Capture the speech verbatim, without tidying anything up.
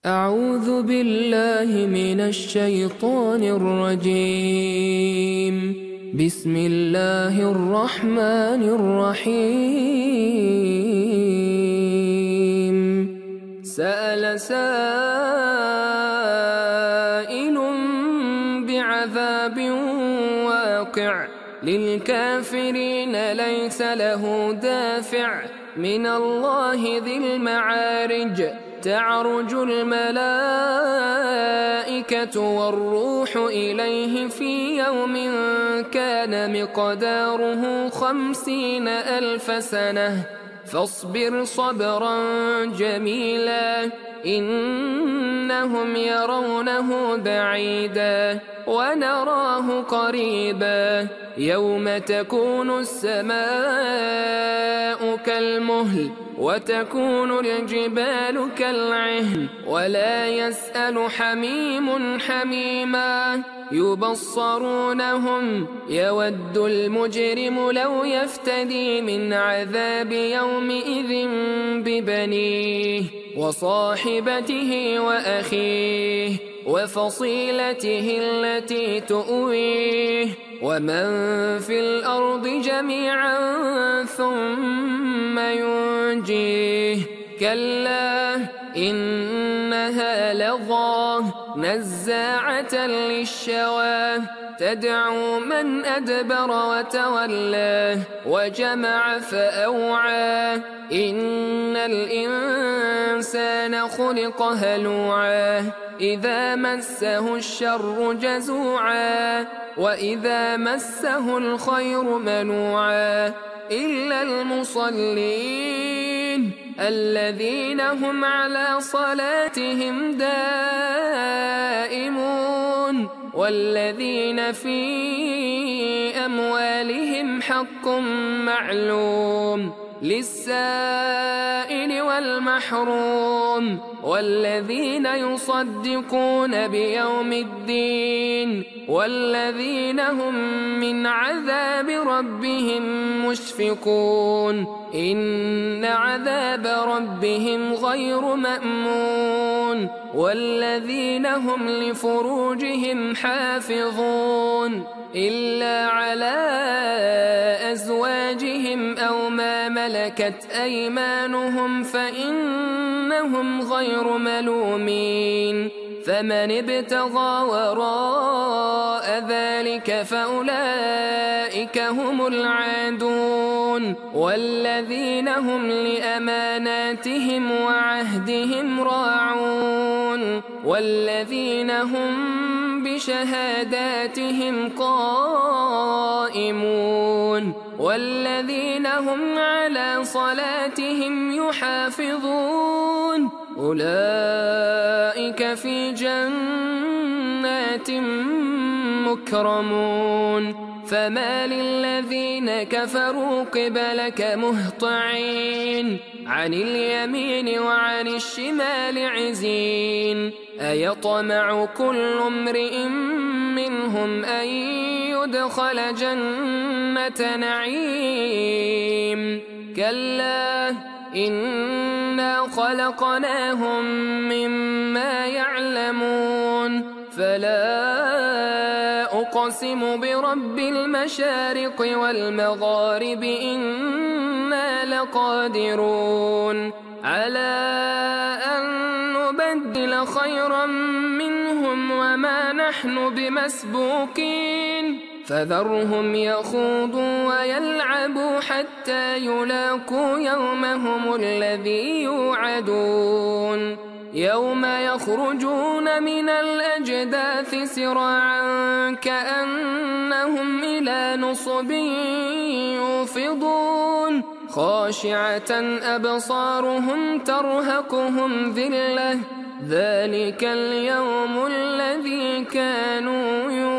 أعوذ بالله من الشيطان الرجيم. بسم الله الرحمن الرحيم. سأل سائل بعذاب واقع للكافرين ليس له دافع من الله ذي المعارج. تعرج الملائكة والروح إليه في يوم كان مقداره خمسين ألف سنة فاصبر صبرا جميلا إنهم يرونه بعيدا ونراه قريبا يوم تكون السماء كالمهل وتكون الجبال كالعهن ولا يسأل حميم حميما يبصرونهم يود المجرم لو يفتدي من عذاب يومئذ ببنيه وصاحبته وأخيه وفصيلته التي تؤويه ومن في الأرض جميعا ثم ينجيه كلا إنها لظى نزاعة للشوى تدعو من أدبر وتولى وجمع فأوعى إن الإنسان خلق هلوعا إذا مسه الشر جزوعا وإذا مسه الخير منوعا إلا المصلين الذين هم على صلاتهم دائمون والذين في أموالهم حق معلوم للسائل والمحروم والذين يصدقون بيوم الدين والذين هم من عذاب ربهم مشفقون إن عذاب ربهم غير مأمون والذين هم لفروجهم حافظون إلا على أزواجهم أو ما ملكت أيمانهم فإنهم غير ملومين فمن ابتغى وراء ذلك فأولئك هم العادون والذين هم لأماناتهم وعهدهم راعون والذين هم بشهاداتهم قائمون والذين هم على صلاتهم يحافظون أولئك في جنات مكرمون فما للذين كفروا قبلك مهطعين عن اليمين وعن الشمال عزين أيطمع كل امرئ منهم أن يدخل جنة نعيم كلا إنا خلقناهم مما يعلمون فلا أقسم برب المشارق والمغارب إنا لقادرون على أن نبدل خيرا منهم وما نحن بمسبوقين فذرهم يخوضوا ويلعبوا حتى يلاقوا يومهم الذي يوعدون يوم يخرجون من الأجداث سراعا كأنهم إلى نصب يوفضون خاشعة أبصارهم ترهقهم ذلة ذلك اليوم الذي كانوا يوعدون